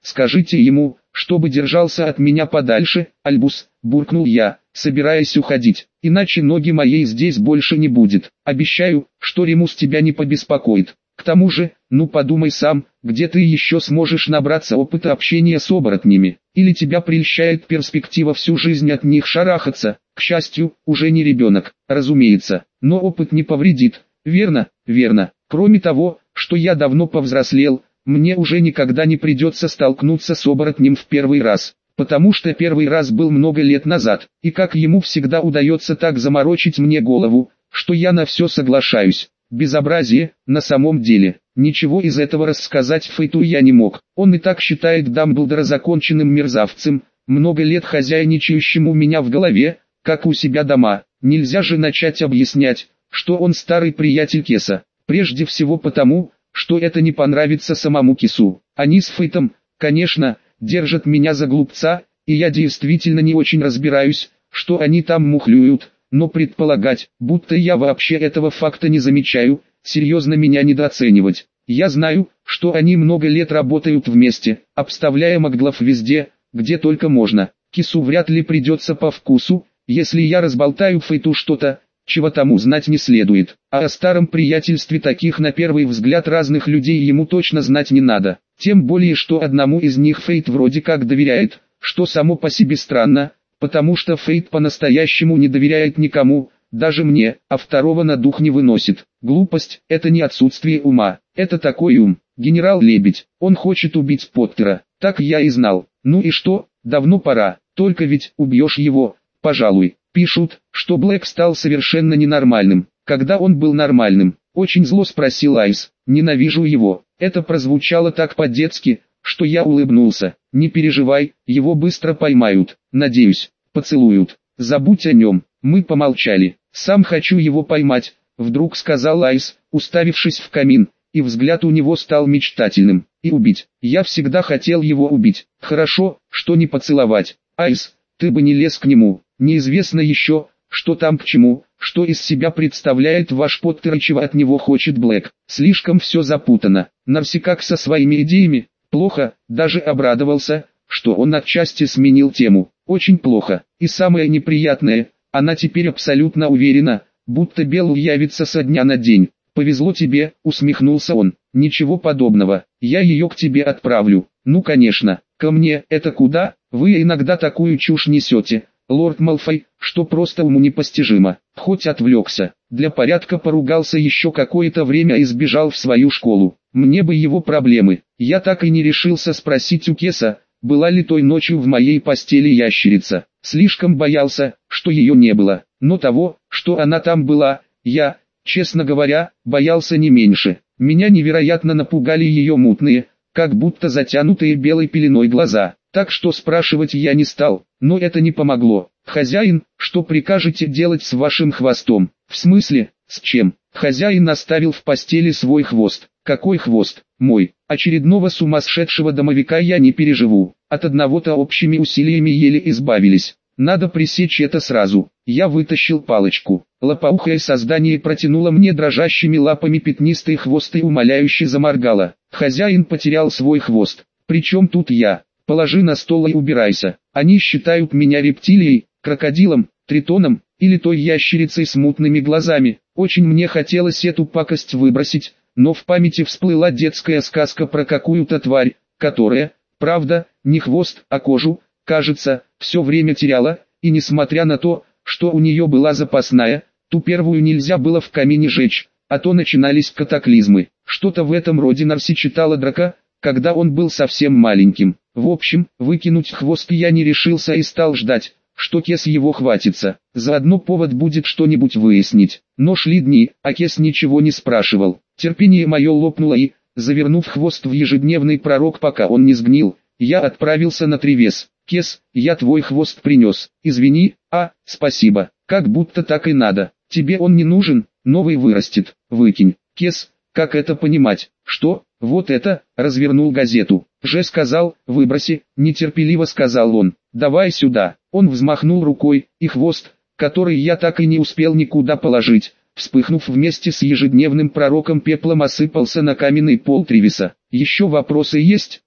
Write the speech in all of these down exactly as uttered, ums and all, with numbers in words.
скажите ему, чтобы держался от меня подальше, Альбус, буркнул я, собираясь уходить, иначе ноги моей здесь больше не будет. Обещаю, что Ремус тебя не побеспокоит. К тому же, ну подумай сам, где ты еще сможешь набраться опыта общения с оборотнями, или тебя прельщает перспектива всю жизнь от них шарахаться. К счастью, уже не ребенок, разумеется, но опыт не повредит, верно, верно. Кроме того, что я давно повзрослел, мне уже никогда не придется столкнуться с оборотнем в первый раз, потому что первый раз был много лет назад, и как ему всегда удается так заморочить мне голову, что я на все соглашаюсь. Безобразие, на самом деле. Ничего из этого рассказать Фейту я не мог. Он и так считает Дамблдора законченным мерзавцем, много лет хозяйничающим у меня в голове, как у себя дома. Нельзя же начать объяснять, что он старый приятель Кеса. Прежде всего потому, что это не понравится самому Кесу. Они с Фейтом, конечно, держат меня за глупца, и я действительно не очень разбираюсь, что они там мухлюют. Но предполагать, будто я вообще этого факта не замечаю, серьезно меня недооценивать. Я знаю, что они много лет работают вместе, обставляя маглов везде, где только можно. Кесу вряд ли придется по вкусу, если я разболтаю Фейту что-то, чего тому знать не следует. А о старом приятельстве таких на первый взгляд разных людей ему точно знать не надо. Тем более, что одному из них Фейт вроде как доверяет, что само по себе странно. Потому что Фейт по-настоящему не доверяет никому, даже мне, а второго на дух не выносит. Глупость – это не отсутствие ума, это такой ум. Генерал Лебедь, он хочет убить Поттера, так я и знал. Ну и что, давно пора, только ведь убьешь его, пожалуй. Пишут, что Блэк стал совершенно ненормальным. Когда он был нормальным? Очень зло спросил Айс. Ненавижу его. Это прозвучало так по-детски, что я улыбнулся. Не переживай, его быстро поймают, надеюсь, поцелуют. Забудь о нем. Мы помолчали. Сам хочу его поймать, вдруг сказал Айс, уставившись в камин, и взгляд у него стал мечтательным. И убить. Я всегда хотел его убить. Хорошо, что не поцеловать. Айс, ты бы не лез к нему. Неизвестно еще, что там к чему, что из себя представляет ваш Поттер и чего от него хочет Блэк. Слишком все запутано. Нарси как со своими идеями. Плохо, даже обрадовался, что он отчасти сменил тему. Очень плохо. И самое неприятное, она теперь абсолютно уверена, будто Белл явится со дня на день. «Повезло тебе», — усмехнулся он. «Ничего подобного, я ее к тебе отправлю». «Ну конечно, ко мне, это куда? Вы иногда такую чушь несете, лорд Малфой, что просто уму непостижимо». Хоть отвлекся, для порядка поругался еще какое-то время и сбежал в свою школу. Мне бы его проблемы. Я так и не решился спросить у Кеса, была ли той ночью в моей постели ящерица. Слишком боялся, что ее не было. Но того, что она там была, я, честно говоря, боялся не меньше. Меня невероятно напугали ее мутные, как будто затянутые белой пеленой глаза. Так что спрашивать я не стал, но это не помогло. «Хозяин, что прикажете делать с вашим хвостом?» «В смысле, с чем?» Хозяин оставил в постели свой хвост. «Какой хвост? Мой. Очередного сумасшедшего домовика я не переживу. От одного-то общими усилиями еле избавились. Надо пресечь это сразу». Я вытащил палочку. Лопоухое создание протянуло мне дрожащими лапами пятнистый хвост и умоляюще заморгало. Хозяин потерял свой хвост. «Причем тут я? Положи на стол и убирайся. Они считают меня рептилией, крокодилом, тритоном, или той ящерицей с мутными глазами. Очень мне хотелось эту пакость выбросить, но в памяти всплыла детская сказка про какую-то тварь, которая, правда, не хвост, а кожу, кажется, все время теряла, и несмотря на то, что у нее была запасная, ту первую нельзя было в камине жечь, а то начинались катаклизмы. Что-то в этом роде Нарси читала Драка, когда он был совсем маленьким. В общем, выкинуть хвост я не решился и стал ждать, что Кес его хватится. Заодно повод будет что-нибудь выяснить. Но шли дни, а Кес ничего не спрашивал. Терпение мое лопнуло и, завернув хвост в ежедневный пророк, пока он не сгнил, я отправился на Тревес. «Кес, я твой хвост принес. Извини, а, спасибо. Как будто так и надо. Тебе он не нужен, новый вырастет. Выкинь». «Кес, как это понимать? Что? Вот это?» Развернул газету. «Же сказал, выброси», нетерпеливо сказал он. «Давай сюда». Он взмахнул рукой, и хвост, который я так и не успел никуда положить, вспыхнув вместе с ежедневным пророком пеплом, осыпался на каменный пол Тревеса. «Еще вопросы есть?»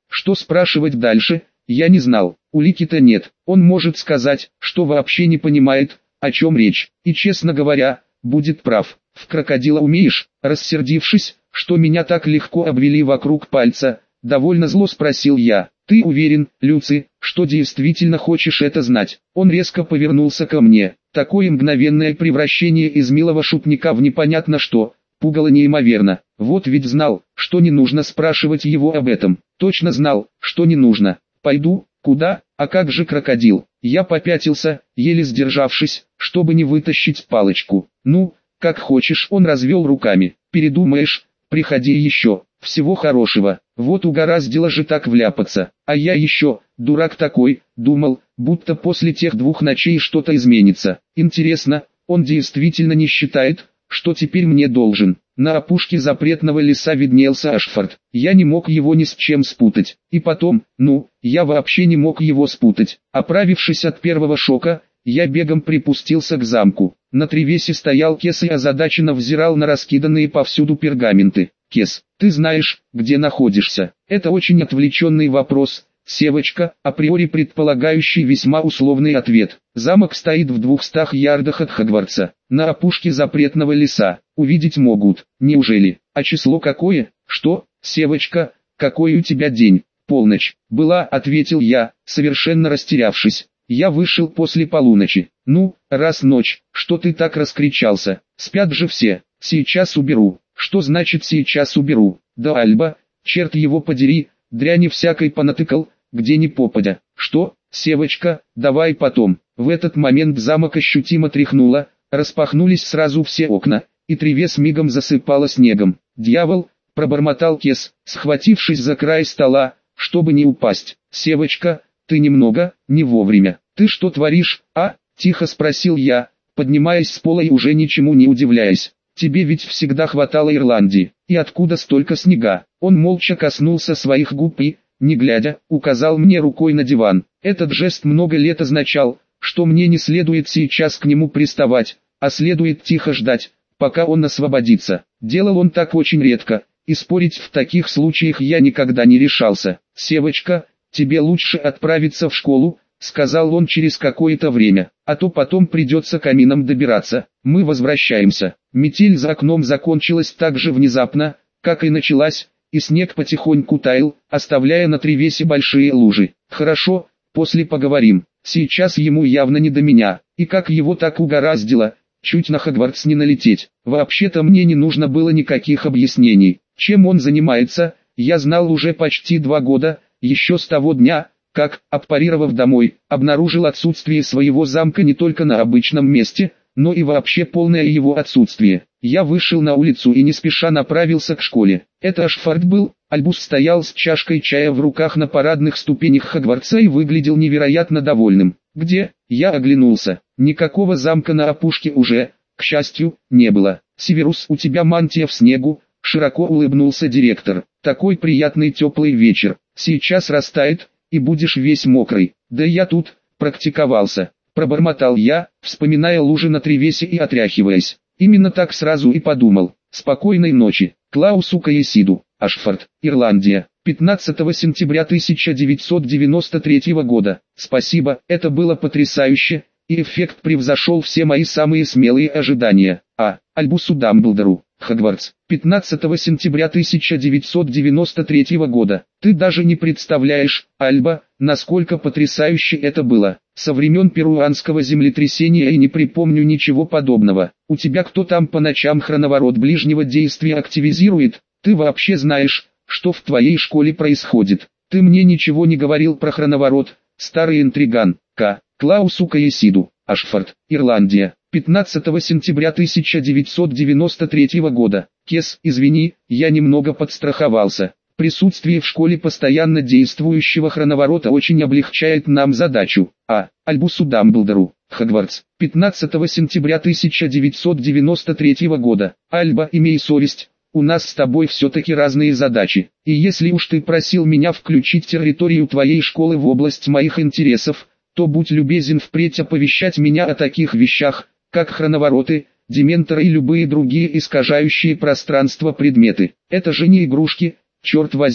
Что спрашивать дальше, я не знал. Улики-то нет. Он может сказать, что вообще не понимает, о чем речь. И, честно говоря, будет прав. В крокодила умеешь? Рассердившись, что меня так легко обвели вокруг пальца, довольно зло спросил я. Ты уверен, Люци, что действительно хочешь это знать? Он резко повернулся ко мне. Такое мгновенное превращение из милого шутника в непонятно что, пугало неимоверно. Вот ведь знал, что не нужно спрашивать его об этом. Точно знал, что не нужно. Пойду, куда, а как же крокодил? Я попятился, еле сдержавшись, чтобы не вытащить палочку. Ну, как хочешь, он развел руками. Передумаешь, приходи еще. Всего хорошего. Вот угораздило же так вляпаться. А я еще, дурак такой, думал, будто после тех двух ночей что-то изменится. Интересно, он действительно не считает, что теперь мне должен. На опушке запретного леса виднелся Ашфорд. Я не мог его ни с чем спутать. И потом, ну, я вообще не мог его спутать. Оправившись от первого шока, я бегом припустился к замку. На тревесе стоял Кес и озадаченно взирал на раскиданные повсюду пергаменты. Кес, ты знаешь, где находишься? Это очень отвлеченный вопрос, Севочка, априори предполагающий весьма условный ответ. Замок стоит в двухстах ярдах от Хогвартса, на опушке запретного леса. Увидеть могут, неужели? А число какое? Что, Севочка, какой у тебя день? Полночь. Была, ответил я, совершенно растерявшись. Я вышел после полуночи. Ну, раз ночь, что ты так раскричался? Спят же все. Сейчас уберу. Что значит сейчас уберу? Да Альба, черт его подери, дряни всякой понатыкал, где ни попадя. Что, Севочка, давай потом. В этот момент замок ощутимо тряхнуло, распахнулись сразу все окна, и тревес мигом засыпало снегом. Дьявол, пробормотал Кес, схватившись за край стола, чтобы не упасть. Севочка, ты немного, не вовремя. Ты что творишь, а? Тихо спросил я, поднимаясь с пола и уже ничему не удивляясь. Тебе ведь всегда хватало Ирландии, и откуда столько снега? Он молча коснулся своих губ и, не глядя, указал мне рукой на диван. Этот жест много лет означал, что мне не следует сейчас к нему приставать, а следует тихо ждать, пока он освободится. Делал он так очень редко, и спорить в таких случаях я никогда не решался. «Севочка, тебе лучше отправиться в школу», — сказал он через какое-то время, «а то потом придется камином добираться. Мы возвращаемся». Метель за окном закончилась так же внезапно, как и началась, и снег потихоньку таял, оставляя на тревесе большие лужи. «Хорошо, после поговорим. Сейчас ему явно не до меня, и как его так угораздило, чуть на Хогвартс не налететь. Вообще-то мне не нужно было никаких объяснений. Чем он занимается, я знал уже почти два года, еще с того дня, как, аппарировав домой, обнаружил отсутствие своего замка не только на обычном месте, но и вообще полное его отсутствие. Я вышел на улицу и не спеша направился к школе. Это Ашфорд был. Альбус стоял с чашкой чая в руках на парадных ступенях Хогвартса и выглядел невероятно довольным. «Где?» Я оглянулся. Никакого замка на опушке уже, к счастью, не было. «Северус, у тебя мантия в снегу», — широко улыбнулся директор. «Такой приятный теплый вечер. Сейчас растает, и будешь весь мокрый». «Да я тут практиковался», — пробормотал я, вспоминая лужи на тревесе и отряхиваясь. Именно так сразу и подумал. «Спокойной ночи, Клаусу Каесиду». Ашфорд, Ирландия, пятнадцатого сентября тысяча девятьсот девяносто третьего года. Спасибо, это было потрясающе, и эффект превзошел все мои самые смелые ожидания. А. Альбусу Дамблдору, Хогвартс, пятнадцатого сентября тысяча девятьсот девяносто третьего года. Ты даже не представляешь, Альба, насколько потрясающе это было. Со времен перуанского землетрясения и не припомню ничего подобного. У тебя кто там по ночам хроноворот ближнего действия активизирует? Ты вообще знаешь, что в твоей школе происходит? Ты мне ничего не говорил про хроноворот, старый интриган. К. Клаусу Каесиду, Ашфорд, Ирландия, пятнадцатого сентября тысяча девятьсот девяносто третьего года. Кес, извини, я немного подстраховался. Присутствие в школе постоянно действующего хроноворота очень облегчает нам задачу. А. Альбусу Дамблдору, Хогвартс, пятнадцатого сентября тысяча девятьсот девяносто третьего года. Альба, имей совесть. У нас с тобой все-таки разные задачи, и если уж ты просил меня включить территорию твоей школы в область моих интересов, то будь любезен впредь оповещать меня о таких вещах, как хроновороты, дементоры и любые другие искажающие пространство предметы. Это же не игрушки, черт возьми.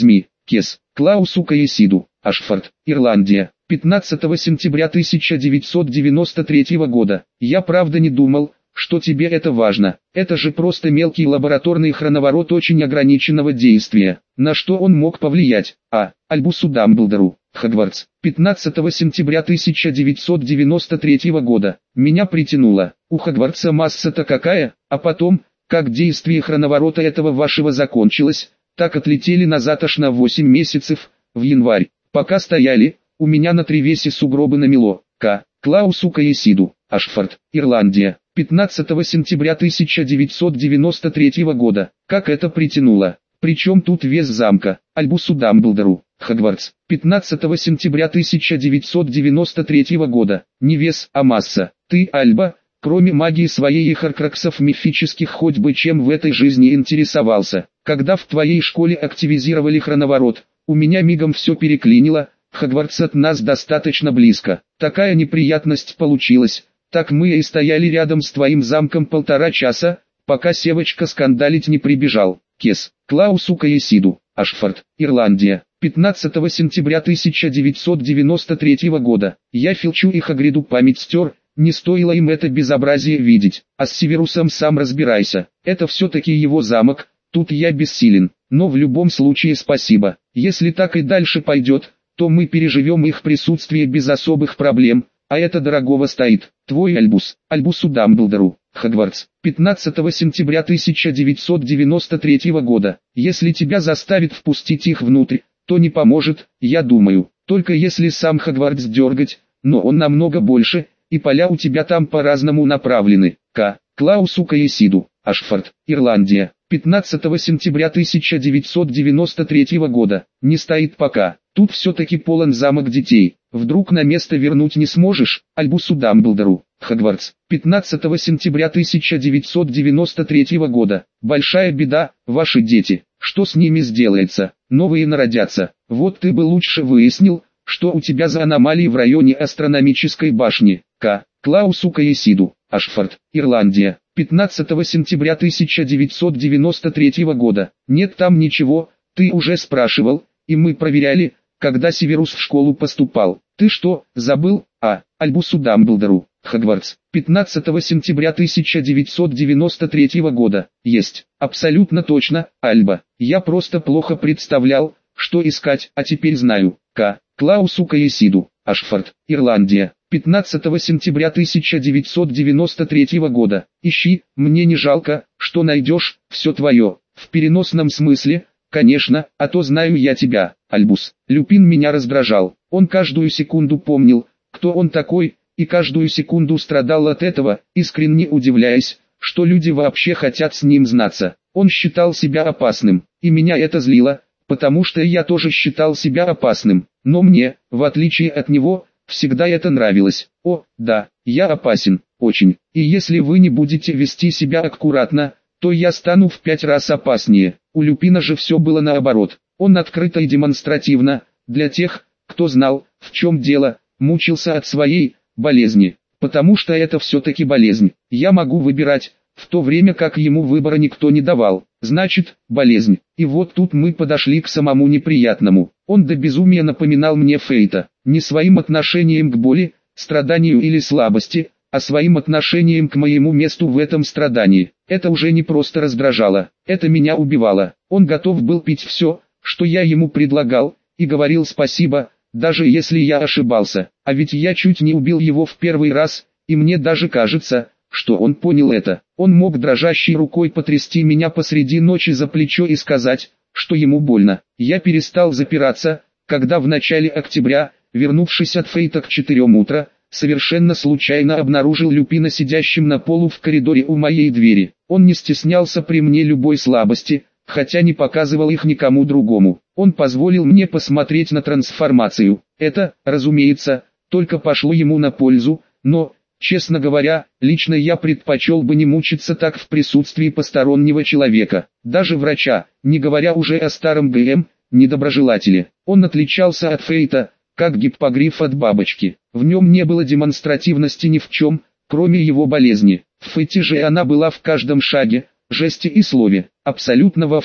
Кес, Клаусу Каесиду, Ашфорд, Ирландия, пятнадцатого сентября тысяча девятьсот девяносто третьего года. Я правда не думал, что тебе это важно. Это же просто мелкий лабораторный хроноворот очень ограниченного действия. На что он мог повлиять? А. Альбусу Дамблдору, Хогвартс, пятнадцатого сентября тысяча девятьсот девяносто третьего года. Меня притянуло. У Хогвартса масса-то какая, а потом, как действие хроноворота этого вашего закончилось, так отлетели назад аж на восемь месяцев, в январь. Пока стояли, у меня на тревесе сугробы намело. К. Клаусу Каесиду, Ашфорд, Ирландия, пятнадцатого сентября тысяча девятьсот девяносто третьего года. Как это притянуло? Причем тут вес замка? Альбусу Дамблдору, Хогвартс, пятнадцатого сентября тысяча девятьсот девяносто третьего года. Не вес, а масса. Ты, Альба, кроме магии своей и хоркроксов мифических хоть бы чем в этой жизни интересовался. Когда в твоей школе активизировали хроноворот, у меня мигом все переклинило. Хогвартс от нас достаточно близко. Такая неприятность получилась. Так мы и стояли рядом с твоим замком полтора часа, пока Севочка скандалить не прибежал. Кес, Клаусу Каесиду, Ашфорд, Ирландия, пятнадцатого сентября тысяча девятьсот девяносто третьего года. Я Филчу и Хагриду память стер, не стоило им это безобразие видеть. А с Северусом сам разбирайся, это все-таки его замок, тут я бессилен. Но в любом случае спасибо. Если так и дальше пойдет, то мы переживем их присутствие без особых проблем, а это дорогого стоит. Твой Альбус, Альбусу Дамблдору, Хогвартс, пятнадцатого сентября тысяча девятьсот девяносто третьего года. Если тебя заставит впустить их внутрь, то не поможет, я думаю, только если сам Хогвартс дергать, но он намного больше, и поля у тебя там по-разному направлены. К. Клаусу Каесиду, Ашфорд, Ирландия, пятнадцатого сентября тысяча девятьсот девяносто третьего года. Не стоит пока. Тут все-таки полон замок детей. Вдруг на место вернуть не сможешь? Альбусу Дамблдору, Хогвартс, пятнадцатого сентября тысяча девятьсот девяносто третьего года. Большая беда, ваши дети. Что с ними сделается? Новые народятся. Вот ты бы лучше выяснил, что у тебя за аномалии в районе астрономической башни. К. Клаусу Каесиду, Ашфорд, Ирландия, пятнадцатого сентября тысяча девятьсот девяносто третьего года. Нет там ничего, ты уже спрашивал, и мы проверяли, когда Северус в школу поступал. Ты что, забыл? А. Альбусу Дамблдору, Хогвартс, пятнадцатого сентября тысяча девятьсот девяносто третьего года. Есть, абсолютно точно, Альба. Я просто плохо представлял, что искать, а теперь знаю. К. Клаусу Каесиду, Ашфорд, Ирландия, пятнадцатого сентября тысяча девятьсот девяносто третьего года. Ищи, мне не жалко, что найдешь, все твое. В переносном смысле, конечно, а то знаю я тебя, Альбус. Люпин меня раздражал. Он каждую секунду помнил, кто он такой, и каждую секунду страдал от этого, искренне удивляясь, что люди вообще хотят с ним знаться. Он считал себя опасным, и меня это злило, потому что я тоже считал себя опасным. Но мне, в отличие от него, всегда это нравилось. О, да, я опасен, очень. И если вы не будете вести себя аккуратно, то я стану в пять раз опаснее. У Люпина же все было наоборот. Он открыто и демонстративно, для тех, кто знал, в чем дело, мучился от своей болезни. Потому что это все-таки болезнь. Я могу выбирать, в то время как ему выбора никто не давал. Значит, болезнь. И вот тут мы подошли к самому неприятному. Он до безумия напоминал мне Фейта. Не своим отношением к боли, страданию или слабости, а своим отношением к моему месту в этом страдании. Это уже не просто раздражало, это меня убивало. Он готов был пить все, что я ему предлагал, и говорил спасибо, даже если я ошибался. А ведь я чуть не убил его в первый раз, и мне даже кажется, что он понял это. Он мог дрожащей рукой потрясти меня посреди ночи за плечо и сказать, что ему больно. Я перестал запираться, когда в начале октября, вернувшись от Фейта к четырем утра, совершенно случайно обнаружил Люпина сидящим на полу в коридоре у моей двери. Он не стеснялся при мне любой слабости, хотя не показывал их никому другому. Он позволил мне посмотреть на трансформацию. Это, разумеется, только пошло ему на пользу, но, честно говоря, лично я предпочел бы не мучиться так в присутствии постороннего человека, даже врача, не говоря уже о старом ГМ, недоброжелателе. Он отличался от Фейта, как гиппогриф от бабочки. В нем не было демонстративности ни в чем, кроме его болезни. В Фейте же она была в каждом шаге, жесте и слове, абсолютно во всем.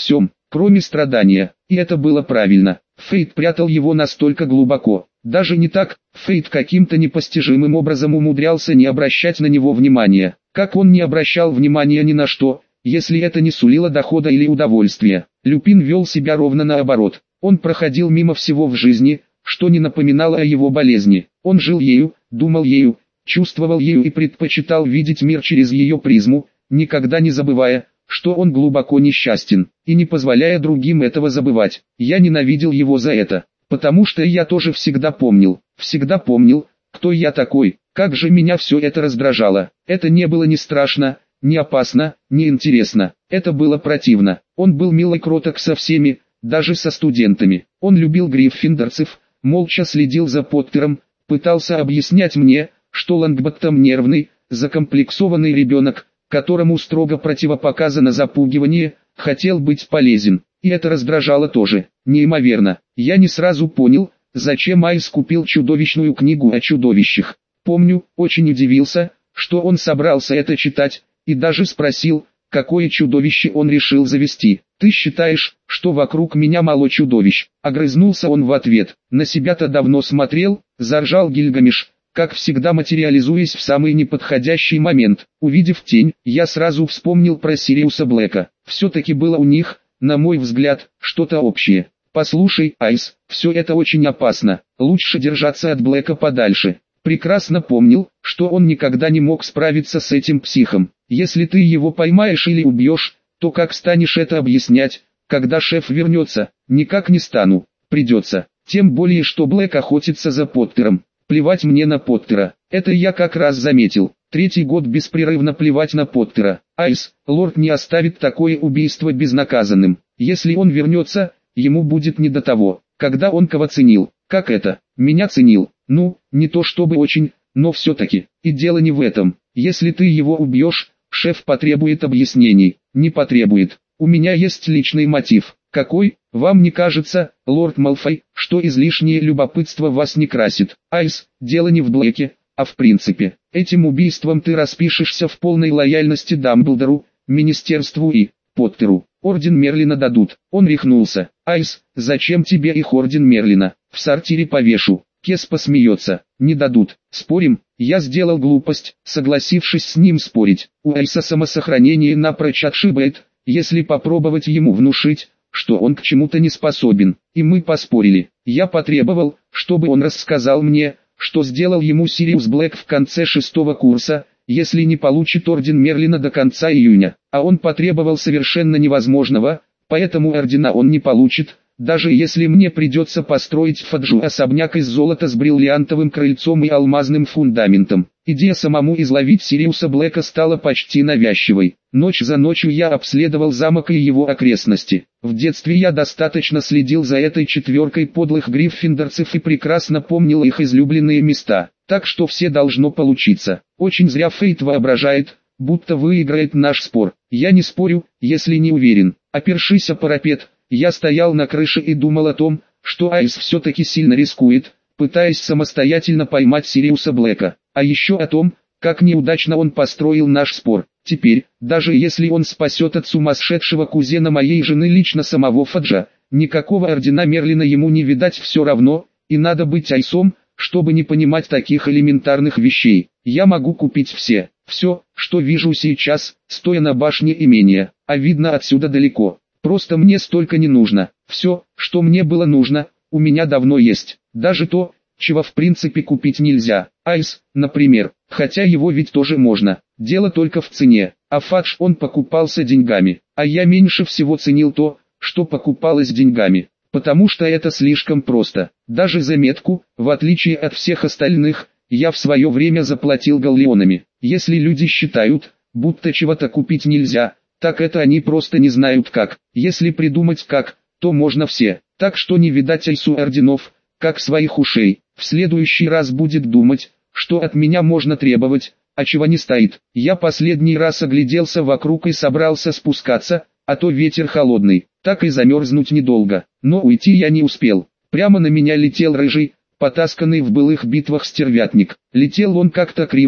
кроме страдания, и это было правильно. Фейт прятал его настолько глубоко. Даже не так, Фейт каким-то непостижимым образом умудрялся не обращать на него внимания. Как он не обращал внимания ни на что, если это не сулило дохода или удовольствия. Люпин вел себя ровно наоборот. Он проходил мимо всего в жизни, что не напоминало о его болезни. Он жил ею, думал ею, чувствовал ею и предпочитал видеть мир через ее призму, никогда не забывая, что он глубоко несчастен, и не позволяя другим этого забывать. Я ненавидел его за это, потому что я тоже всегда помнил, всегда помнил, кто я такой, как же меня все это раздражало. Это не было ни страшно, ни опасно, ни интересно, это было противно. Он был мил и кроток со всеми, даже со студентами. Он любил гриффиндорцев, молча следил за Поттером, пытался объяснять мне, что Лонгботтом нервный, закомплексованный ребенок, которому строго противопоказано запугивание, хотел быть полезен. И это раздражало тоже, неимоверно. Я не сразу понял, зачем Айс купил чудовищную книгу о чудовищах. Помню, очень удивился, что он собрался это читать, и даже спросил, какое чудовище он решил завести. «Ты считаешь, что вокруг меня мало чудовищ?» Огрызнулся он в ответ. «На себя-то давно смотрел», заржал Гильгамеш, как всегда материализуясь в самый неподходящий момент. Увидев тень, я сразу вспомнил про Сириуса Блэка. Все-таки было у них, на мой взгляд, что-то общее. «Послушай, Айс, все это очень опасно, лучше держаться от Блэка подальше». Прекрасно помнил, что он никогда не мог справиться с этим психом. Если ты его поймаешь или убьешь, то как станешь это объяснять, когда шеф вернется? Никак не стану, придется. Тем более, что Блэк охотится за Поттером. Плевать мне на Поттера, это я как раз заметил. Третий год беспрерывно плевать на Поттера. Айс, лорд не оставит такое убийство безнаказанным. Если он вернется, ему будет не до того. Когда он кого ценил? Как это? Меня ценил. Ну, не то чтобы очень, но все-таки. И дело не в этом. Если ты его убьешь, шеф потребует объяснений. Не потребует. У меня есть личный мотив. Какой? Вам не кажется, лорд Малфой, что излишнее любопытство вас не красит? Айс, дело не в Блэке, а в принципе. Этим убийством ты распишешься в полной лояльности Дамблдору, Министерству и Поттеру. Орден Мерлина дадут. Он рехнулся. Айс, зачем тебе их Орден Мерлина? В сортире повешу. Кес посмеется. Не дадут. Спорим? Я сделал глупость, согласившись с ним спорить. У Айса самосохранение напрочь отшибает, если попробовать ему внушить, что он к чему-то не способен. И мы поспорили. Я потребовал, чтобы он рассказал мне, что сделал ему Сириус Блэк в конце шестого курса, если не получит Орден Мерлина до конца июня. А он потребовал совершенно невозможного, поэтому ордена он не получит, даже если мне придется построить в Фаджу особняк из золота с бриллиантовым крыльцом и алмазным фундаментом. Идея самому изловить Сириуса Блэка стала почти навязчивой. Ночь за ночью я обследовал замок и его окрестности. В детстве я достаточно следил за этой четверкой подлых гриффиндорцев и прекрасно помнил их излюбленные места. Так что все должно получиться. Очень зря Фейт воображает, будто выиграет наш спор. Я не спорю, если не уверен. Опершись о парапет, я стоял на крыше и думал о том, что Айс все-таки сильно рискует, пытаясь самостоятельно поймать Сириуса Блэка. А еще о том, как неудачно он построил наш спор. Теперь, даже если он спасет от сумасшедшего кузена моей жены лично самого Фаджа, никакого Ордена Мерлина ему не видать все равно, и надо быть Айсом, чтобы не понимать таких элементарных вещей. Я могу купить все, все, что вижу сейчас, стоя на башне имения, а видно отсюда далеко. Просто мне столько не нужно. Все, что мне было нужно, у меня давно есть. Даже то, чего в принципе купить нельзя. Айс, например, хотя его ведь тоже можно. Дело только в цене. А Фадж он покупался деньгами. А я меньше всего ценил то, что покупалось деньгами. Потому что это слишком просто. Даже за метку, в отличие от всех остальных, я в свое время заплатил галлеонами. Если люди считают, будто чего-то купить нельзя, так это они просто не знают как. Если придумать как, то можно все. Так что не видать Айсу орденов, как своих ушей. В следующий раз будет думать, что от меня можно требовать, а чего не стоит. Я последний раз огляделся вокруг и собрался спускаться, а то ветер холодный, так и замерзнуть недолго. Но уйти я не успел. Прямо на меня летел рыжий, потасканный в былых битвах стервятник. Летел он как-то криво,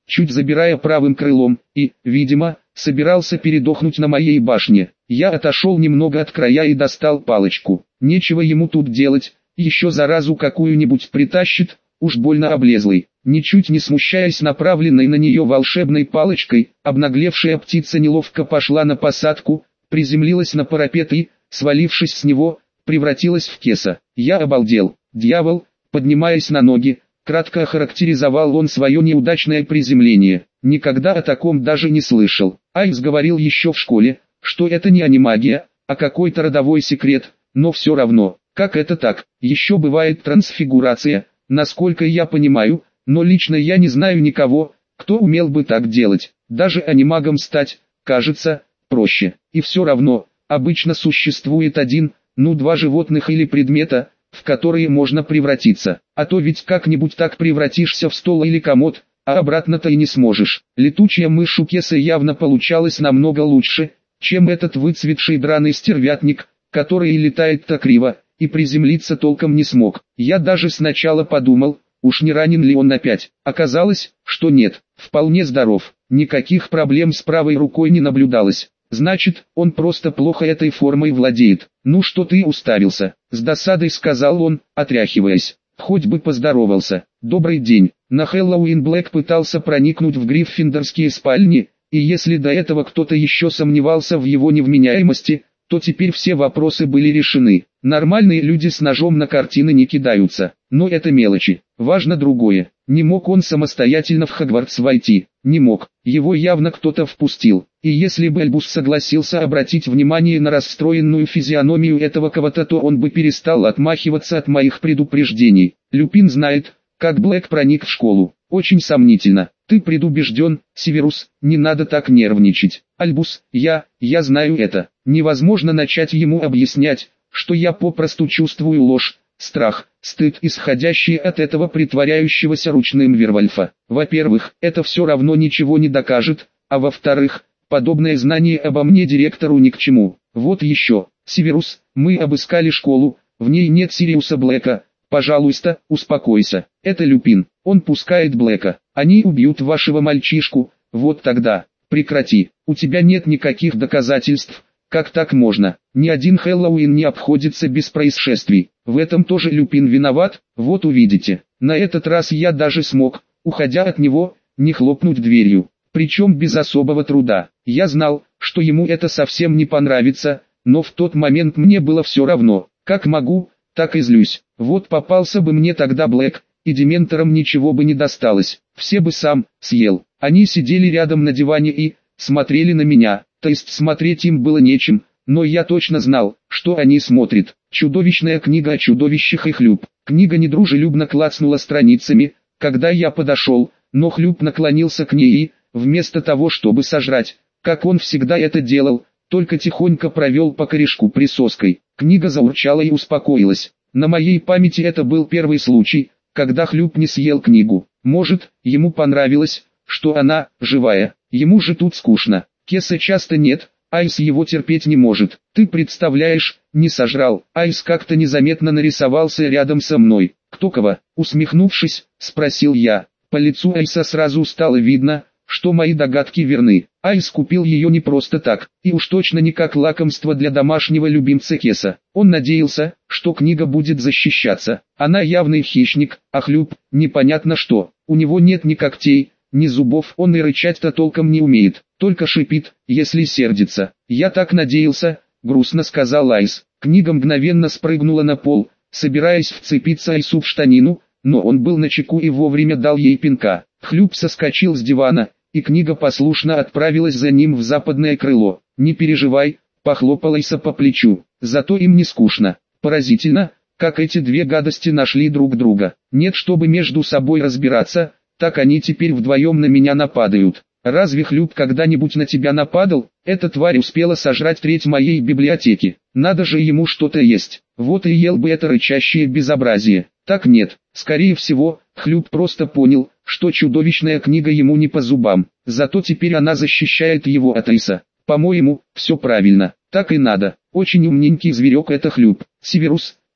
чуть забирая правым крылом, и, видимо, собирался передохнуть на моей башне. Я отошел немного от края и достал палочку. Нечего ему тут делать, еще заразу какую-нибудь притащит, уж больно облезлый. Ничуть не смущаясь направленной на нее волшебной палочкой, обнаглевшая птица неловко пошла на посадку, приземлилась на парапет и, свалившись с него, превратилась в кеса. Я обалдел. Дьявол, поднимаясь на ноги, кратко охарактеризовал он свое неудачное приземление. Никогда о таком даже не слышал. Айс говорил еще в школе, что это не анимагия, а какой-то родовой секрет, но все равно, как это так? Еще бывает трансфигурация, насколько я понимаю, но лично я не знаю никого, кто умел бы так делать. Даже анимагом стать, кажется, проще. И все равно, обычно существует один, ну два животных или предмета, в которые можно превратиться. А то ведь как-нибудь так превратишься в стол или комод, а обратно-то и не сможешь. Летучая мышь у Кеса явно получалась намного лучше, чем этот выцветший драный стервятник, который и летает-то криво, и приземлиться толком не смог. Я даже сначала подумал, уж не ранен ли он опять. Оказалось, что нет, вполне здоров, никаких проблем с правой рукой не наблюдалось. Значит, он просто плохо этой формой владеет. Ну что ты уставился, с досадой сказал он, отряхиваясь. Хоть бы поздоровался. Добрый день. На Хэллоуин Блэк пытался проникнуть в гриффиндорские спальни, и если до этого кто-то еще сомневался в его невменяемости, то теперь все вопросы были решены. Нормальные люди с ножом на картины не кидаются, но это мелочи. Важно другое. Не мог он самостоятельно в Хогвартс войти. Не мог. Его явно кто-то впустил. И если бы Альбус согласился обратить внимание на расстроенную физиономию этого кого-то, то он бы перестал отмахиваться от моих предупреждений. Люпин знает, как Блэк проник в школу. Очень сомнительно. Ты предубежден, Северус, не надо так нервничать. Альбус, я, я знаю это. Невозможно начать ему объяснять, что я попросту чувствую ложь, страх, стыд, исходящие от этого притворяющегося ручным Вервольфа. Во-первых, это все равно ничего не докажет, а во-вторых, подобное знание обо мне директору ни к чему. Вот еще, Северус, мы обыскали школу, в ней нет Сириуса Блэка. Пожалуйста, успокойся. Это Люпин, он пускает Блэка. Они убьют вашего мальчишку, вот тогда. Прекрати, у тебя нет никаких доказательств. Как так можно? Ни один Хэллоуин не обходится без происшествий. В этом тоже Люпин виноват, вот увидите. На этот раз я даже смог, уходя от него, не хлопнуть дверью. Причем без особого труда. Я знал, что ему это совсем не понравится, но в тот момент мне было все равно. Как могу, так и злюсь. Вот попался бы мне тогда Блэк, и дементорам ничего бы не досталось. Все бы сам съел. Они сидели рядом на диване и смотрели на меня. То есть смотреть им было нечем, но я точно знал, что они смотрят. Чудовищная книга о чудовищах и Хлюп. Книга недружелюбно клацнула страницами, когда я подошел, но Хлюп наклонился к ней и, вместо того чтобы сожрать, как он всегда это делал, только тихонько провел по корешку присоской. Книга заурчала и успокоилась. На моей памяти это был первый случай, когда Хлюп не съел книгу. Может, ему понравилось, что она живая, ему же тут скучно. Кеса часто нет, Айс его терпеть не может. Ты представляешь, не сожрал. Айс как-то незаметно нарисовался рядом со мной. Кто кого? Усмехнувшись, спросил я. По лицу Айса сразу стало видно, что мои догадки верны. Айс купил ее не просто так, и уж точно не как лакомство для домашнего любимца Кеса. Он надеялся, что книга будет защищаться. Она явный хищник, а Хлюп, непонятно что. У него нет ни когтей, ни зубов, он и рычать-то толком не умеет, только шипит, если сердится. Я так надеялся, грустно сказал Айс. Книга мгновенно спрыгнула на пол, собираясь вцепиться Айсу в штанину, но он был начеку и вовремя дал ей пинка. Хлюп соскочил с дивана, и книга послушно отправилась за ним в западное крыло. Не переживай, похлопал Айса по плечу, зато им не скучно. Поразительно, как эти две гадости нашли друг друга. Нет, чтобы между собой разбираться, так они теперь вдвоем на меня нападают. Разве Хлюп когда-нибудь на тебя нападал? Эта тварь успела сожрать треть моей библиотеки. Надо же ему что-то есть. Вот и ел бы это рычащее безобразие. Так нет, скорее всего, Хлюп просто понял, что чудовищная книга ему не по зубам. Зато теперь она защищает его от Айса. По-моему, все правильно. Так и надо. Очень умненький зверек это Хлюп. Северус,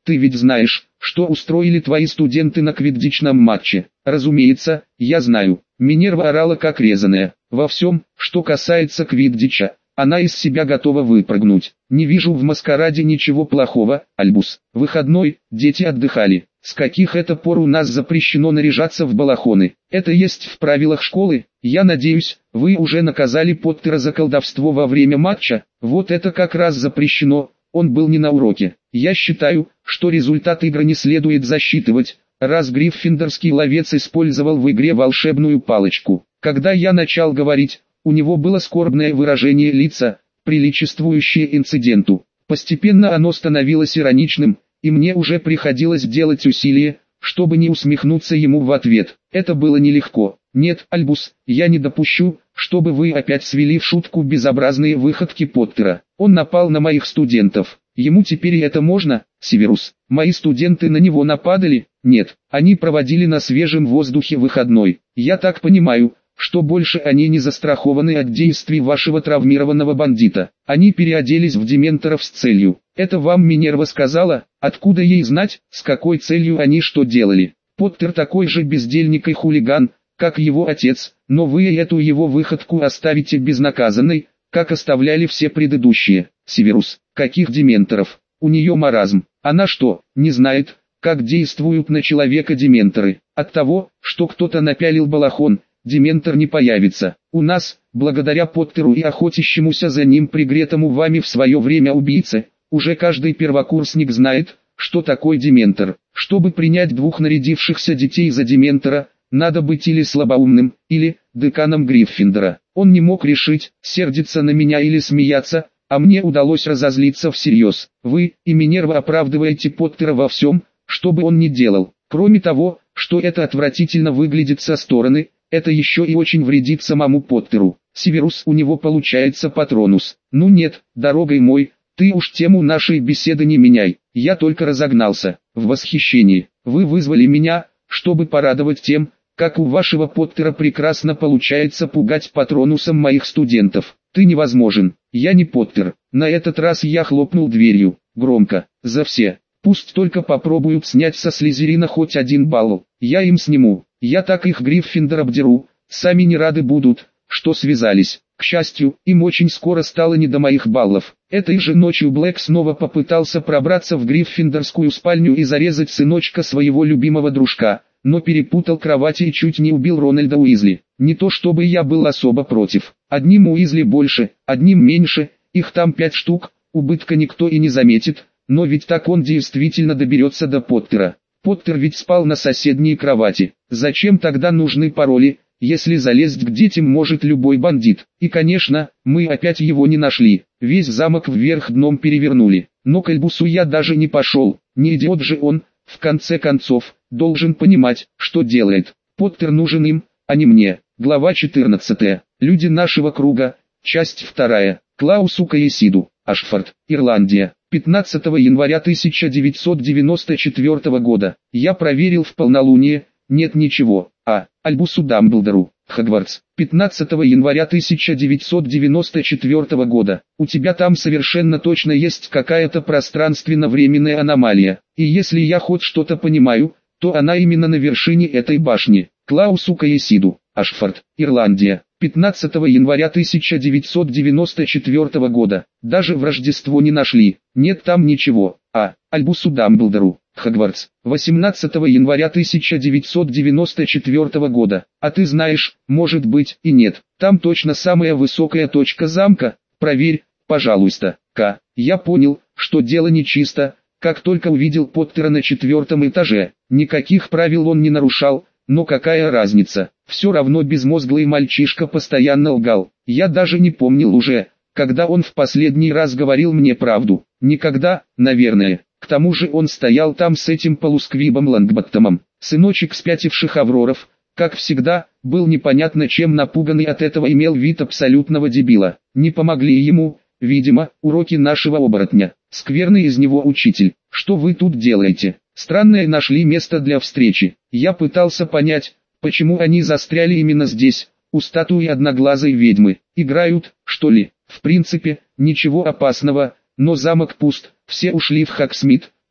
Ты ведь знаешь, что устроили твои студенты на квиддичном матче. Разумеется, я знаю. Минерва орала как резаная. Во всем, что касается квиддича, она из себя готова выпрыгнуть. Не вижу в маскараде ничего плохого, Альбус. Выходной, дети отдыхали. С каких это пор у нас запрещено наряжаться в балахоны? Это есть в правилах школы. Я надеюсь, вы уже наказали Поттера за колдовство во время матча. Вот это как раз запрещено. Он был не на уроке. Я считаю, что результат игры не следует засчитывать, раз гриффиндорский ловец использовал в игре волшебную палочку. Когда я начал говорить, у него было скорбное выражение лица, приличествующее инциденту. Постепенно оно становилось ироничным, и мне уже приходилось делать усилия, чтобы не усмехнуться ему в ответ. Это было нелегко. Нет, Альбус, я не допущу, чтобы вы опять свели в шутку безобразные выходки Поттера. Он напал на моих студентов. Ему теперь и это можно, Северус. Мои студенты на него нападали? Нет, они проводили на свежем воздухе выходной. Я так понимаю, что больше они не застрахованы от действий вашего травмированного бандита. Они переоделись в дементоров с целью. Это вам Минерва сказала? Откуда ей знать, с какой целью они что делали? Поттер такой же бездельник и хулиган, как его отец, но вы эту его выходку оставите безнаказанной, как оставляли все предыдущие. Северус, каких дементоров? У нее маразм. Она что, не знает, как действуют на человека дементоры? От того, что кто-то напялил балахон, дементор не появится. У нас, благодаря Поттеру и охотящемуся за ним пригретому вами в свое время убийце, уже каждый первокурсник знает, что такое дементор. Чтобы принять двух нарядившихся детей за дементора, надо быть или слабоумным, или деканом Гриффиндора. Он не мог решить, сердиться на меня или смеяться, а мне удалось разозлиться всерьез. Вы и Минерва оправдываете Поттера во всем, что бы он ни делал. Кроме того, что это отвратительно выглядит со стороны, это еще и очень вредит самому Поттеру. Северус, у него получается патронус. Ну нет, дорогой мой, ты уж тему нашей беседы не меняй. Я только разогнался, в восхищении. Вы вызвали меня, чтобы порадовать тем, как у вашего Поттера прекрасно получается пугать патронусом моих студентов. Ты невозможен. Я не Поттер. На этот раз я хлопнул дверью, громко, за все. Пусть только попробуют снять со Слизерина хоть один балл. Я им сниму. Я так их Гриффиндор обдеру, сами не рады будут, что связались. К счастью, им очень скоро стало не до моих баллов. Этой же ночью Блэк снова попытался пробраться в гриффиндорскую спальню и зарезать сыночка своего любимого дружка, но перепутал кровати и чуть не убил Рональда Уизли. Не то чтобы я был особо против. Одним Уизли больше, одним меньше, их там пять штук, убытка никто и не заметит, но ведь так он действительно доберется до Поттера. Поттер ведь спал на соседней кровати. Зачем тогда нужны пароли, если залезть к детям может любой бандит? И конечно, мы опять его не нашли. Весь замок вверх дном перевернули. Но к Альбусу я даже не пошел. Не идиот же он, в конце концов, должен понимать, что делает. Поттер нужен им, а не мне. Глава четырнадцатая. Люди нашего круга. Часть вторая. Клаусу Каесиду. Ашфорд, Ирландия. пятнадцатого января тысяча девятьсот девяносто четвёртого года. Я проверил в полнолуние, нет ничего. А. Альбусу Дамблдору, Хогвартс. пятнадцатого января тысяча девятьсот девяносто четвёртого года. У тебя там совершенно точно есть какая-то пространственно-временная аномалия. И если я хоть что-то понимаю, то она именно на вершине этой башни. Клаусу Каесиду, Ашфорд, Ирландия. пятнадцатого января тысяча девятьсот девяносто четвёртого года. Даже в Рождество не нашли. Нет там ничего. А. Альбусу Дамблдору, Хогвартс. восемнадцатого января тысяча девятьсот девяносто четвёртого года. А ты знаешь, может быть и нет. Там точно самая высокая точка замка. Проверь, пожалуйста. К. Я понял, что дело нечисто, как только увидел Поттера на четвертом этаже. Никаких правил он не нарушал. Но какая разница, все равно безмозглый мальчишка постоянно лгал. Я даже не помнил уже, когда он в последний раз говорил мне правду. Никогда, наверное. К тому же он стоял там с этим полусквибом Лонгботтомом. Сыночек спятивших Авроров, как всегда, был непонятно чем напуганный от этого, имел вид абсолютного дебила. Не помогли ему, видимо, уроки нашего оборотня. Скверный из него учитель. Что вы тут делаете? Странное нашли место для встречи. Я пытался понять, почему они застряли именно здесь, у статуи одноглазой ведьмы. Играют, что ли? В принципе, ничего опасного, но замок пуст, все ушли в Хогсмит,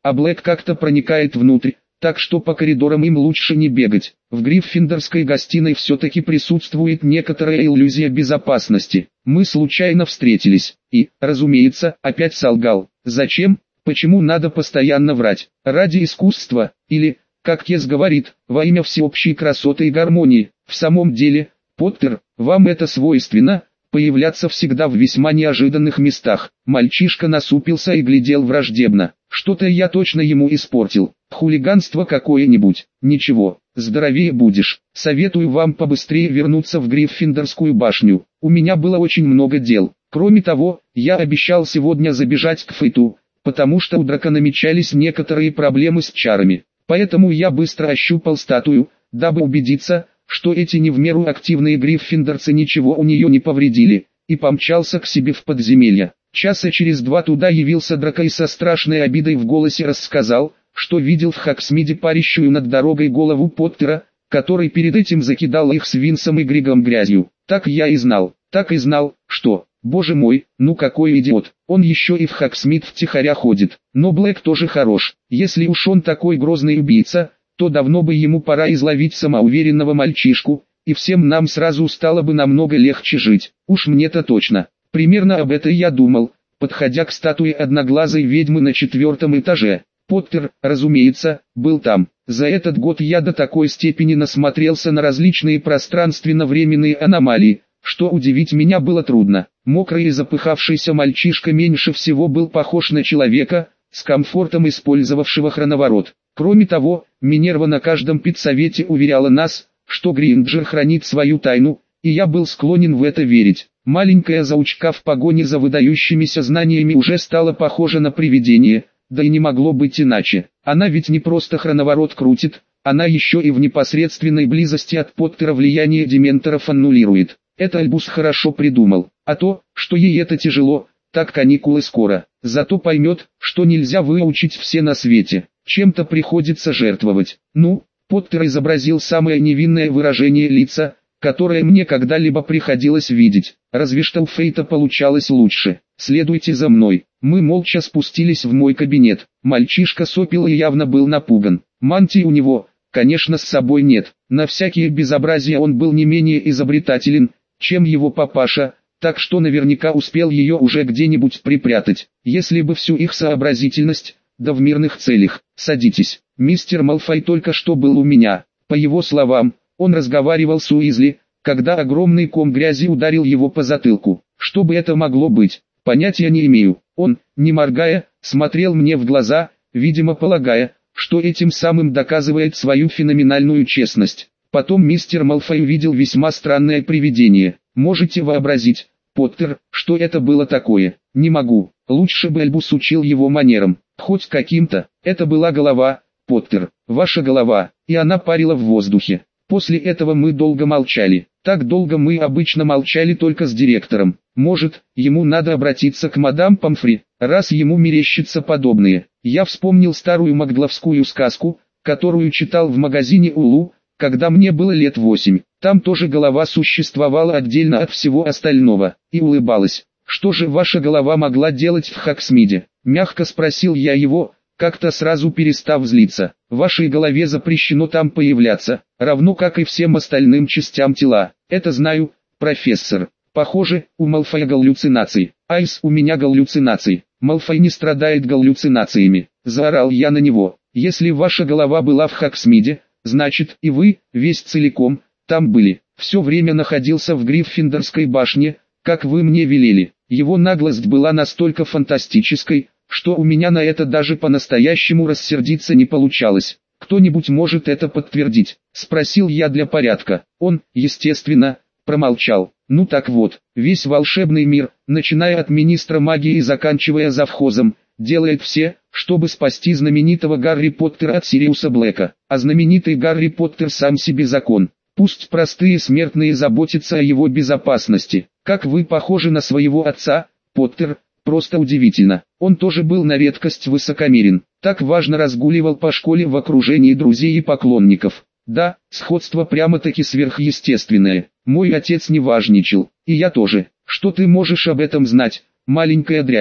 а Блэк как-то проникает внутрь, так что по коридорам им лучше не бегать. В Гриффиндорской гостиной все-таки присутствует некоторая иллюзия безопасности. Мы случайно встретились, и, разумеется, опять солгал. Зачем? Почему надо постоянно врать? Ради искусства, или, как Кес говорит, во имя всеобщей красоты и гармонии. В самом деле, Поттер, вам это свойственно, появляться всегда в весьма неожиданных местах. Мальчишка насупился и глядел враждебно. Что-то я точно ему испортил. Хулиганство какое-нибудь. Ничего, здоровее будешь. Советую вам побыстрее вернуться в Гриффиндорскую башню. У меня было очень много дел. Кроме того, я обещал сегодня забежать к Фейту, потому что у Драка намечались некоторые проблемы с чарами. Поэтому я быстро ощупал статую, дабы убедиться, что эти не в меру активные гриффиндорцы ничего у нее не повредили, и помчался к себе в подземелье. Часа через два туда явился Драко и со страшной обидой в голосе рассказал, что видел в Хоксмиде парящую над дорогой голову Поттера, который перед этим закидал их с Винсом и Григом грязью. Так я и знал, так и знал, что... Боже мой, ну какой идиот, он еще и в Хоксмид втихаря ходит. Но Блэк тоже хорош, если уж он такой грозный убийца, то давно бы ему пора изловить самоуверенного мальчишку, и всем нам сразу стало бы намного легче жить. Уж мне-то точно. Примерно об этом я думал, подходя к статуе одноглазой ведьмы на четвертом этаже. Поттер, разумеется, был там. За этот год я до такой степени насмотрелся на различные пространственно-временные аномалии, что удивить меня было трудно. Мокрый и запыхавшийся мальчишка меньше всего был похож на человека, с комфортом использовавшего хроноворот. Кроме того, Минерва на каждом педсовете уверяла нас, что Гринджер хранит свою тайну, и я был склонен в это верить. Маленькая заучка в погоне за выдающимися знаниями уже стала похожа на привидение, да и не могло быть иначе. Она ведь не просто хроноворот крутит, она еще и в непосредственной близости от Поттера влияние дементоров аннулирует. Это Альбус хорошо придумал, а то, что ей это тяжело, так каникулы скоро. Зато поймет, что нельзя выучить все на свете, чем-то приходится жертвовать. Ну, Поттер изобразил самое невинное выражение лица, которое мне когда-либо приходилось видеть, разве что у Фейта получалось лучше. Следуйте за мной. Мы молча спустились в мой кабинет. Мальчишка сопел и явно был напуган. Мантии у него, конечно, с собой нет. На всякие безобразия он был не менее изобретателен, чем его папаша, так что наверняка успел ее уже где-нибудь припрятать. Если бы всю их сообразительность, да в мирных целях. Садитесь. Мистер Малфой только что был у меня. По его словам, он разговаривал с Уизли, когда огромный ком грязи ударил его по затылку. Что бы это могло быть, понятия не имею. Он, не моргая, смотрел мне в глаза, видимо полагая, что этим самым доказывает свою феноменальную честность. Потом мистер Малфой увидел весьма странное привидение. Можете вообразить, Поттер, что это было такое? Не могу. Лучше бы Альбус учил его манерам. Хоть каким-то. Это была голова, Поттер. Ваша голова. И она парила в воздухе. После этого мы долго молчали. Так долго мы обычно молчали только с директором. Может, ему надо обратиться к мадам Помфри, раз ему мерещится подобное. Я вспомнил старую магловскую сказку, которую читал в магазине Улу, когда мне было лет восемь. Там тоже голова существовала отдельно от всего остального, и улыбалась. Что же ваша голова могла делать в Хоксмиде? Мягко спросил я его, как-то сразу перестав злиться. Вашей голове запрещено там появляться, равно как и всем остальным частям тела. Это знаю, профессор. Похоже, у Малфоя галлюцинации. Айс, у меня галлюцинации. Малфой не страдает галлюцинациями. Заорал я на него. Если ваша голова была в Хоксмиде, значит и вы, весь целиком, там были. Все время находился в Гриффиндорской башне, как вы мне велели. Его наглость была настолько фантастической, что у меня на это даже по-настоящему рассердиться не получалось. Кто-нибудь может это подтвердить? Спросил я для порядка. Он, естественно, промолчал. Ну так вот, весь волшебный мир, начиная от министра магии и заканчивая завхозом, делает все, чтобы спасти знаменитого Гарри Поттера от Сириуса Блэка. А знаменитый Гарри Поттер сам себе закон. Пусть простые смертные заботятся о его безопасности. Как вы похожи на своего отца, Поттер, просто удивительно. Он тоже был на редкость высокомерен. Так важно разгуливал по школе в окружении друзей и поклонников. Да, сходство прямо-таки сверхъестественное. Мой отец не важничал, и я тоже. Что ты можешь об этом знать, маленькая дрянь?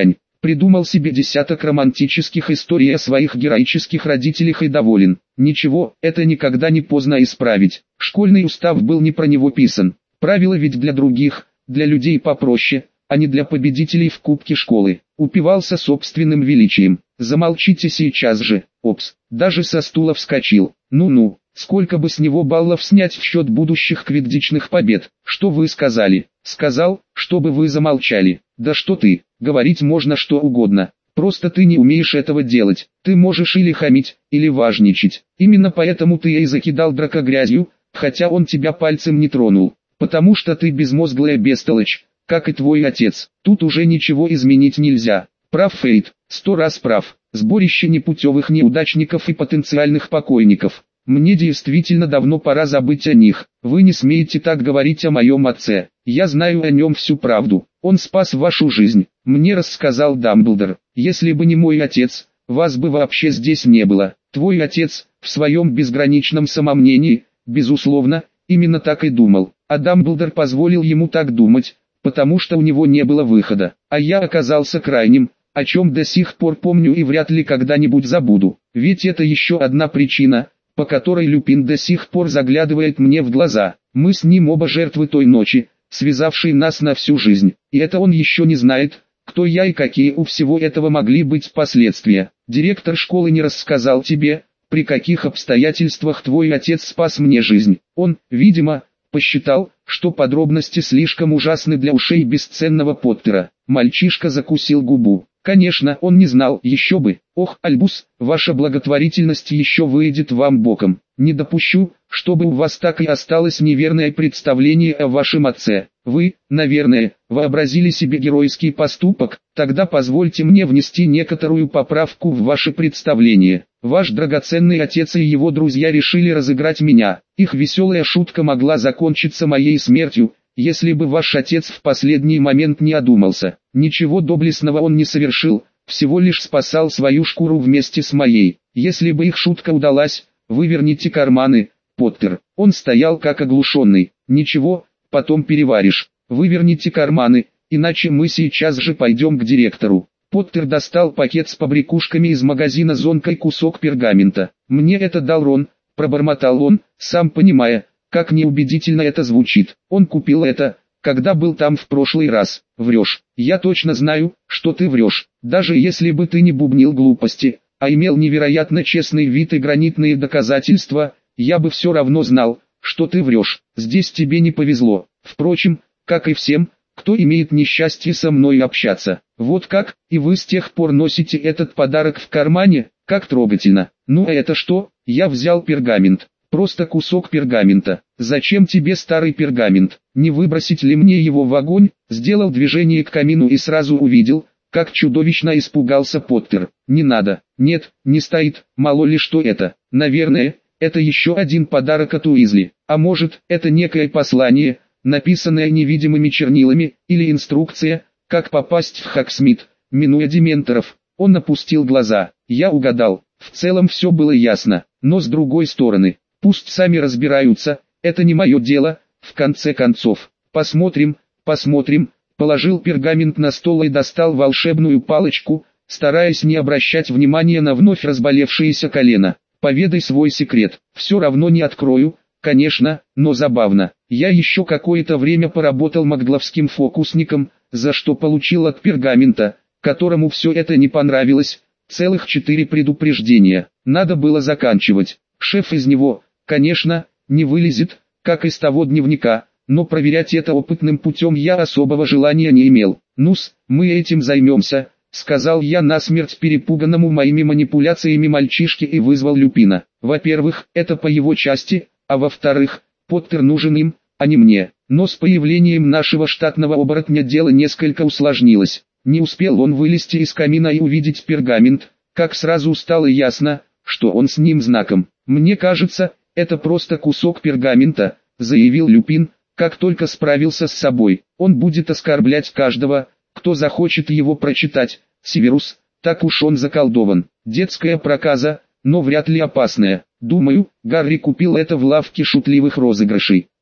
Придумал себе десяток романтических историй о своих героических родителях и доволен. Ничего, это никогда не поздно исправить. Школьный устав был не про него писан. Правила ведь для других, для людей попроще, а не для победителей в кубке школы. Упивался собственным величием. Замолчите сейчас же. Опс, даже со стула вскочил. Ну-ну, сколько бы с него баллов снять в счет будущих квиддичных побед. Что вы сказали? Сказал, чтобы вы замолчали. Да что ты, говорить можно что угодно. Просто ты не умеешь этого делать. Ты можешь или хамить, или важничать. Именно поэтому ты и закидал Драка грязью, хотя он тебя пальцем не тронул. Потому что ты безмозглая бестолочь, как и твой отец. Тут уже ничего изменить нельзя. Прав Фейт, сто раз прав. Сборище непутевых неудачников и потенциальных покойников. Мне действительно давно пора забыть о них. Вы не смеете так говорить о моем отце. Я знаю о нем всю правду. Он спас вашу жизнь. Мне рассказал Дамблдор. Если бы не мой отец, вас бы вообще здесь не было. Твой отец, в своем безграничном самомнении, безусловно, именно так и думал. А Дамблдор позволил ему так думать, потому что у него не было выхода. А я оказался крайним, о чем до сих пор помню и вряд ли когда-нибудь забуду. Ведь это еще одна причина, по которой Люпин до сих пор заглядывает мне в глаза. Мы с ним оба жертвы той ночи, связавшей нас на всю жизнь. И это он еще не знает, кто я и какие у всего этого могли быть последствия. Директор школы не рассказал тебе, при каких обстоятельствах твой отец спас мне жизнь. Он, видимо, посчитал, что подробности слишком ужасны для ушей бесценного Поттера. Мальчишка закусил губу. Конечно, он не знал, еще бы. Ох, Альбус, ваша благотворительность еще выйдет вам боком. Не допущу, чтобы у вас так и осталось неверное представление о вашем отце. Вы, наверное, вообразили себе геройский поступок, тогда позвольте мне внести некоторую поправку в ваше представление. Ваш драгоценный отец и его друзья решили разыграть меня. Их веселая шутка могла закончиться моей смертью, если бы ваш отец в последний момент не одумался. Ничего доблестного он не совершил, всего лишь спасал свою шкуру вместе с моей. Если бы их шутка удалась, выверните карманы, Поттер. Он стоял как оглушенный. Ничего, потом переваришь. Выверните карманы, иначе мы сейчас же пойдем к директору. Поттер достал пакет с побрякушками из магазина «Зонка» и кусок пергамента. «Мне это дал Рон», пробормотал он, сам понимая, как неубедительно это звучит. Он купил это, когда был там в прошлый раз. Врешь. Я точно знаю, что ты врешь. Даже если бы ты не бубнил глупости, а имел невероятно честный вид и гранитные доказательства, я бы все равно знал, что ты врешь. Здесь тебе не повезло. Впрочем, как и всем, кто имеет несчастье со мной общаться. Вот как, и вы с тех пор носите этот подарок в кармане, как трогательно. Ну а это что? Я взял пергамент. Просто кусок пергамента. Зачем тебе старый пергамент? Не выбросить ли мне его в огонь? Сделал движение к камину и сразу увидел, как чудовищно испугался Поттер. Не надо. Нет, не стоит. Мало ли что это. Наверное, это еще один подарок от Уизли. А может, это некое послание, написанное невидимыми чернилами, или инструкция, как попасть в Хогсмит, минуя дементоров. Он опустил глаза. Я угадал. В целом все было ясно. Но с другой стороны, пусть сами разбираются, это не мое дело, в конце концов. Посмотрим, посмотрим. Положил пергамент на стол и достал волшебную палочку, стараясь не обращать внимания на вновь разболевшееся колено. Поведай свой секрет. Все равно не открою, конечно, но забавно. Я еще какое-то время поработал магловским фокусником, за что получил от пергамента, которому все это не понравилось, целых четыре предупреждения. Надо было заканчивать. Шеф из него, конечно, не вылезет, как из того дневника, но проверять это опытным путем я особого желания не имел. «Ну-с, мы этим займемся», — сказал я насмерть перепуганному моими манипуляциями мальчишке и вызвал Люпина. Во-первых, это по его части, а во-вторых, Поттер нужен им, а не мне. Но с появлением нашего штатного оборотня дело несколько усложнилось. Не успел он вылезти из камина и увидеть пергамент, как сразу стало ясно, что он с ним знаком. «Мне кажется, это просто кусок пергамента», — заявил Люпин, как только справился с собой. «Он будет оскорблять каждого, кто захочет его прочитать. Северус, так уж он заколдован. Детская проказа, но вряд ли опасная. Думаю, Гарри купил это в лавке шутливых розыгрышей».